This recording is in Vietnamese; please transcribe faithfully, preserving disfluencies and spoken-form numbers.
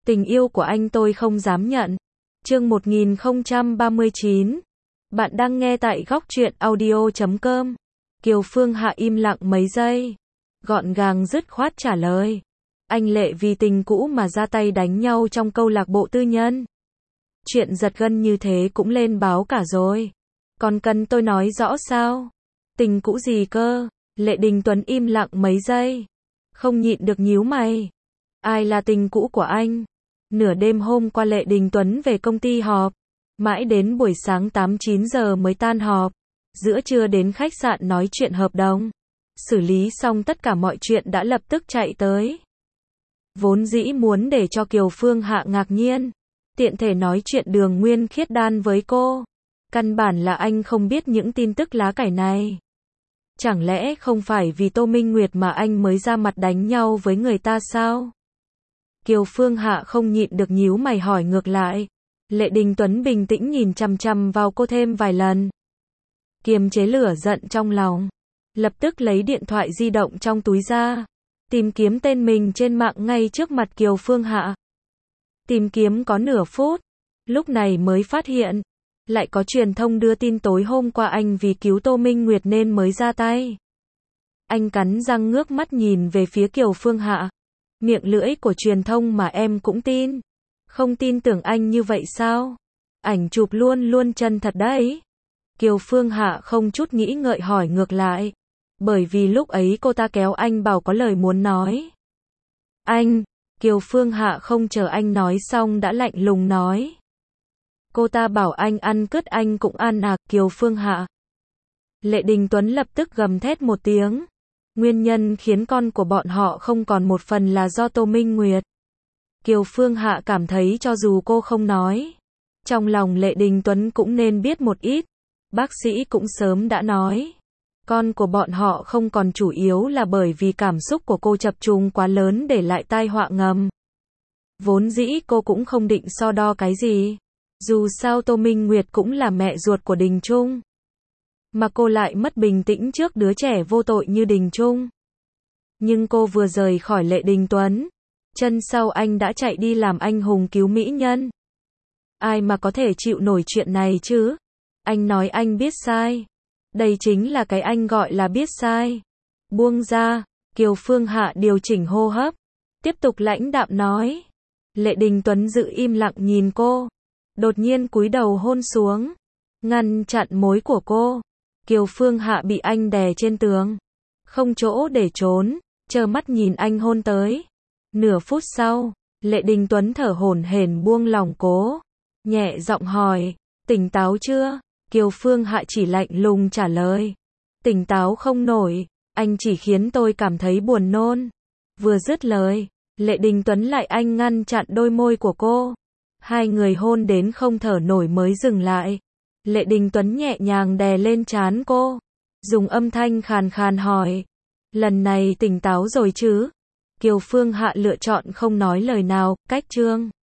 Tình yêu của anh tôi không dám nhận. Chương một nghìn không trăm ba mươi chín. Bạn đang nghe tại góc truyện audio chấm com. Kiều Phương Hạ im lặng mấy giây, gọn gàng dứt khoát trả lời. Anh Lệ vì tình cũ mà ra tay đánh nhau trong câu lạc bộ tư nhân. Chuyện giật gân như thế cũng lên báo cả rồi. Còn cần tôi nói rõ sao? Tình cũ gì cơ? Lệ Đình Tuấn im lặng mấy giây, không nhịn được nhíu mày. Ai là tình cũ của anh? Nửa đêm hôm qua Lệ Đình Tuấn về công ty họp, mãi đến buổi sáng tám chín giờ mới tan họp. Giữa trưa đến khách sạn nói chuyện hợp đồng. Xử lý xong tất cả mọi chuyện đã lập tức chạy tới. Vốn dĩ muốn để cho Kiều Phương Hạ ngạc nhiên, tiện thể nói chuyện Đường Nguyên Khiết đan với cô. Căn bản là anh không biết những tin tức lá cải này. Chẳng lẽ không phải vì Tô Minh Nguyệt mà anh mới ra mặt đánh nhau với người ta sao? Kiều Phương Hạ không nhịn được nhíu mày hỏi ngược lại. Lệ Đình Tuấn bình tĩnh nhìn chằm chằm vào cô thêm vài lần. Kiềm chế lửa giận trong lòng, lập tức lấy điện thoại di động trong túi ra, tìm kiếm tên mình trên mạng ngay trước mặt Kiều Phương Hạ. Tìm kiếm có nửa phút, lúc này mới phát hiện, lại có truyền thông đưa tin tối hôm qua anh vì cứu Tô Minh Nguyệt nên mới ra tay. Anh cắn răng ngước mắt nhìn về phía Kiều Phương Hạ. Miệng lưỡi của truyền thông mà em cũng tin. Không tin tưởng anh như vậy sao? Ảnh chụp luôn luôn chân thật đấy. Kiều Phương Hạ không chút nghĩ ngợi hỏi ngược lại. Bởi vì lúc ấy cô ta kéo anh bảo có lời muốn nói. Anh, Kiều Phương Hạ không chờ anh nói xong đã lạnh lùng nói. Cô ta bảo anh ăn cứt anh cũng ăn à, Kiều Phương Hạ. Lệ Đình Tuấn lập tức gầm thét một tiếng. Nguyên nhân khiến con của bọn họ không còn một phần là do Tô Minh Nguyệt. Kiều Phương Hạ cảm thấy cho dù cô không nói, trong lòng Lệ Đình Tuấn cũng nên biết một ít. Bác sĩ cũng sớm đã nói. Con của bọn họ không còn chủ yếu là bởi vì cảm xúc của cô chập trùng quá lớn để lại tai họa ngầm. Vốn dĩ cô cũng không định so đo cái gì. Dù sao Tô Minh Nguyệt cũng là mẹ ruột của Đình Trung. Mà cô lại mất bình tĩnh trước đứa trẻ vô tội như Đình Trung. Nhưng cô vừa rời khỏi Lệ Đình Tuấn, chân sau anh đã chạy đi làm anh hùng cứu mỹ nhân. Ai mà có thể chịu nổi chuyện này chứ? Anh nói anh biết sai. Đây chính là cái anh gọi là biết sai. Buông ra, Kiều Phương Hạ điều chỉnh hô hấp, tiếp tục lãnh đạm nói. Lệ Đình Tuấn giữ im lặng nhìn cô, đột nhiên cúi đầu hôn xuống, ngăn chặn môi của cô. Kiều Phương Hạ bị anh đè trên tường, không chỗ để trốn, trơ mắt nhìn anh hôn tới. Nửa phút sau, Lệ Đình Tuấn thở hổn hển buông lỏng cố, nhẹ giọng hỏi, tỉnh táo chưa? Kiều Phương Hạ chỉ lạnh lùng trả lời, tỉnh táo không nổi, anh chỉ khiến tôi cảm thấy buồn nôn. Vừa dứt lời, Lệ Đình Tuấn lại anh ngăn chặn đôi môi của cô. Hai người hôn đến không thở nổi mới dừng lại. Lệ Đình Tuấn nhẹ nhàng đè lên trán cô, dùng âm thanh khàn khàn hỏi, lần này tỉnh táo rồi chứ? Kiều Phương Hạ lựa chọn không nói lời nào, cách chương.